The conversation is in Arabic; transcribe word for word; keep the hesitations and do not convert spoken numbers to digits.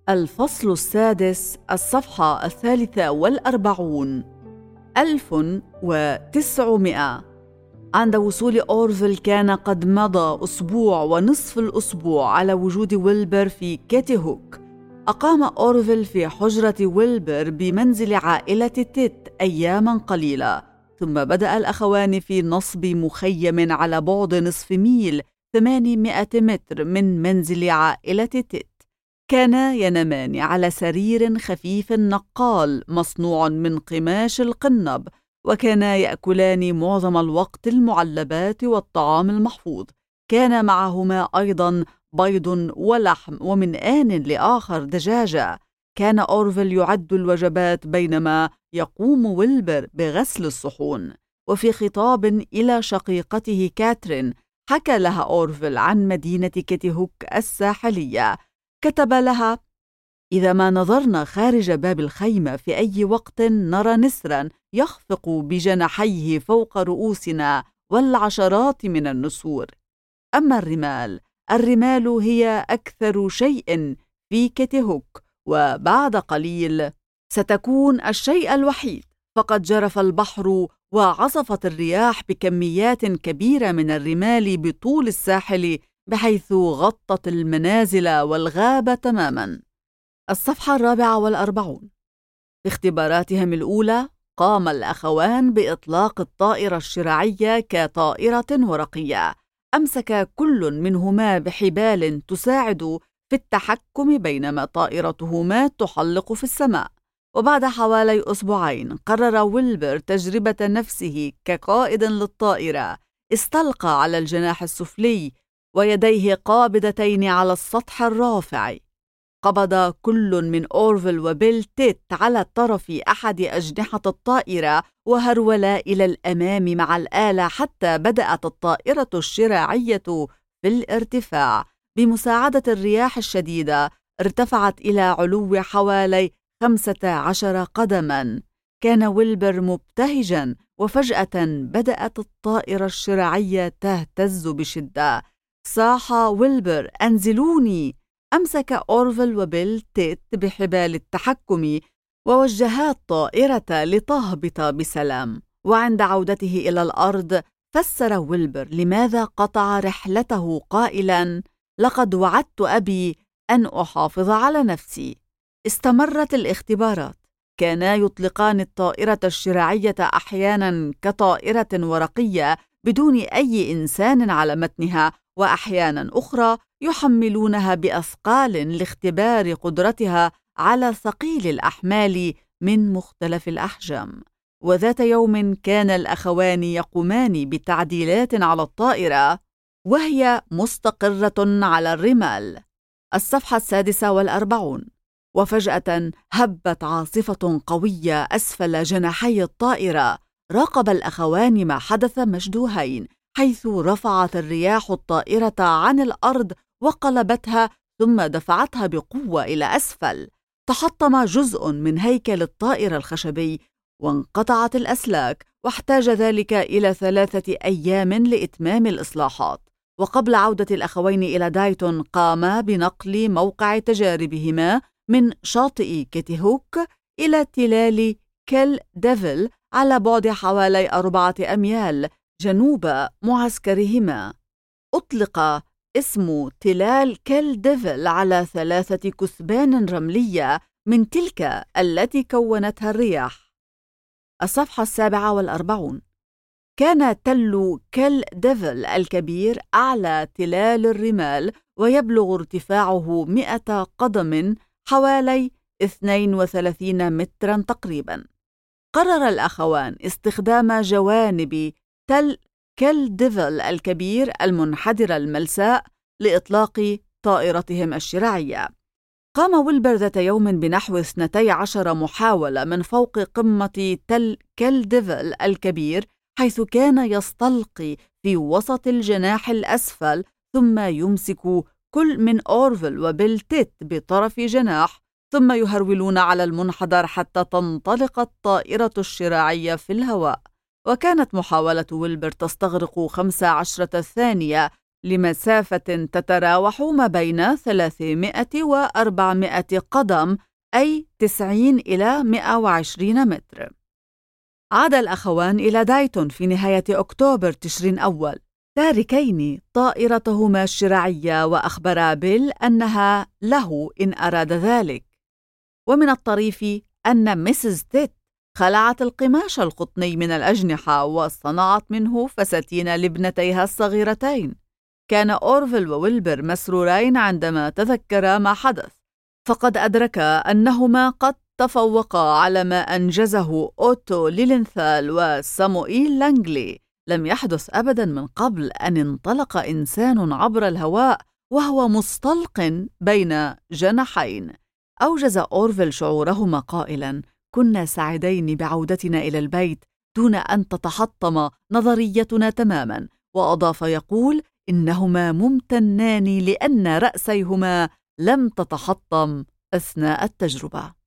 الفصل السادس، الصفحة الثالثة والأربعون. ألف وتسعمائة. عند وصول أورفيل كان قد مضى أسبوع ونصف الأسبوع على وجود ويلبر في كيتي هوك. أقام أورفيل في حجرة ويلبر بمنزل عائلة تيت أياماً قليلة، ثم بدأ الأخوان في نصب مخيم على بعد نصف ميل ثمانمائة متر من منزل عائلة تيت. كانا ينامان على سرير خفيف نقال مصنوع من قماش القنب، وكانا يأكلان معظم الوقت المعلبات والطعام المحفوظ. كان معهما أيضا بيض ولحم، ومن آن لآخر دجاجة. كان أورفيل يعد الوجبات بينما يقوم ويلبر بغسل الصحون. وفي خطاب إلى شقيقته كاترين حكى لها أورفيل عن مدينة كيتي هوك الساحلية. كتب لها: إذا ما نظرنا خارج باب الخيمة في أي وقت نرى نسرا يخفق بجناحيه فوق رؤوسنا والعشرات من النسور. أما الرمال الرمال هي أكثر شيء في كيتي هوك، وبعد قليل ستكون الشيء الوحيد. فقد جرف البحر وعصفت الرياح بكميات كبيرة من الرمال بطول الساحل، بحيث غطت المنازل والغابة تماماً. الصفحة الرابعة والأربعون. في اختباراتهم الأولى قام الأخوان بإطلاق الطائرة الشراعية كطائرة ورقية. أمسك كل منهما بحبال تساعد في التحكم بينما طائرتهما تحلق في السماء. وبعد حوالي أسبوعين قرر ويلبر تجربة نفسه كقائد للطائرة. استلقى على الجناح السفلي ويديه قابضتين على السطح الرافع. قبض كل من أورفيل وبيل تيت على طرف أحد أجنحة الطائرة وهرولا إلى الأمام مع الآلة حتى بدأت الطائرة الشراعية في الارتفاع. بمساعدة الرياح الشديدة ارتفعت إلى علو حوالي خمسة عشر قدماً. كان ويلبر مبتهجاً، وفجأة بدأت الطائرة الشراعية تهتز بشدة. صاح ويلبر: أنزلوني! أمسك أورفيل وبيل تيت بحبال التحكم ووجها الطائرة لتهبط بسلام. وعند عودته إلى الأرض فسر ويلبر لماذا قطع رحلته قائلاً: لقد وعدت أبي أن أحافظ على نفسي. استمرت الاختبارات. كانا يطلقان الطائرة الشراعية أحياناً كطائرة ورقية بدون أي إنسان على متنها، وأحياناً أخرى يحملونها بأثقال لاختبار قدرتها على ثقيل الأحمال من مختلف الأحجام. وذات يوم كان الأخوان يقومان بتعديلات على الطائرة وهي مستقرة على الرمال. الصفحة السادسة والأربعون. وفجأة هبت عاصفة قوية أسفل جناحي الطائرة. راقب الأخوان ما حدث مشدوهين، حيث رفعت الرياح الطائرة عن الأرض وقلبتها ثم دفعتها بقوة إلى أسفل. تحطم جزء من هيكل الطائرة الخشبي وانقطعت الأسلاك، واحتاج ذلك إلى ثلاثة أيام لإتمام الإصلاحات. وقبل عودة الأخوين إلى دايتون قاما بنقل موقع تجاربهما من شاطئ كيتي هوك إلى تلال كيل ديفل على بعد حوالي أربعة أميال جنوب معسكرهما. أطلق اسم تلال كيل ديفل على ثلاثة كثبان رملية من تلك التي كونتها الرياح. الصفحة السابعة والأربعون. كان تل كيل ديفل الكبير أعلى تلال الرمال، ويبلغ ارتفاعه مئة قدم حوالي اثنين وثلاثين متراً تقريباً. قرر الأخوان استخدام جوانب تل كيل ديفل الكبير المنحدر الملساء لإطلاق طائرتهم الشراعية. قام ويلبر ذات يوم بنحو اثنتي عشر محاولة من فوق قمة تل كيل ديفل الكبير، حيث كان يستلقي في وسط الجناح الأسفل، ثم يمسك كل من أورفيل وبيل تيت بطرف جناح، ثم يهرولون على المنحدر حتى تنطلق الطائرة الشراعية في الهواء. وكانت محاولة ويلبر تستغرق خمس عشرة ثانية لمسافة تتراوح ما بين ثلاثمائة وأربعمائة قدم، أي تسعين إلى مئة وعشرين متر. عاد الأخوان إلى دايتون في نهاية أكتوبر تشرين أول، تاركين طائرتهما الشراعية، وأخبرا بيل أنها له إن أراد ذلك. ومن الطريف أن ميسيس تيت خلعت القماش القطني من الأجنحة وصنعت منه فساتين لابنتيها الصغيرتين. كان أورفيل وويلبر مسرورين عندما تذكرا ما حدث، فقد أدركا أنهما قد تفوقا على ما أنجزه أوتو ليلينثال وساموئيل لانغلي. لم يحدث أبدا من قبل أن انطلق إنسان عبر الهواء وهو مستلق بين جناحين. أوجز أورفيل شعورهما قائلا: كنا سعيدين بعودتنا إلى البيت دون أن تتحطم نظريتنا تماما. وأضاف يقول: إنهما ممتنان لأن رأسيهما لم تتحطم أثناء التجربة.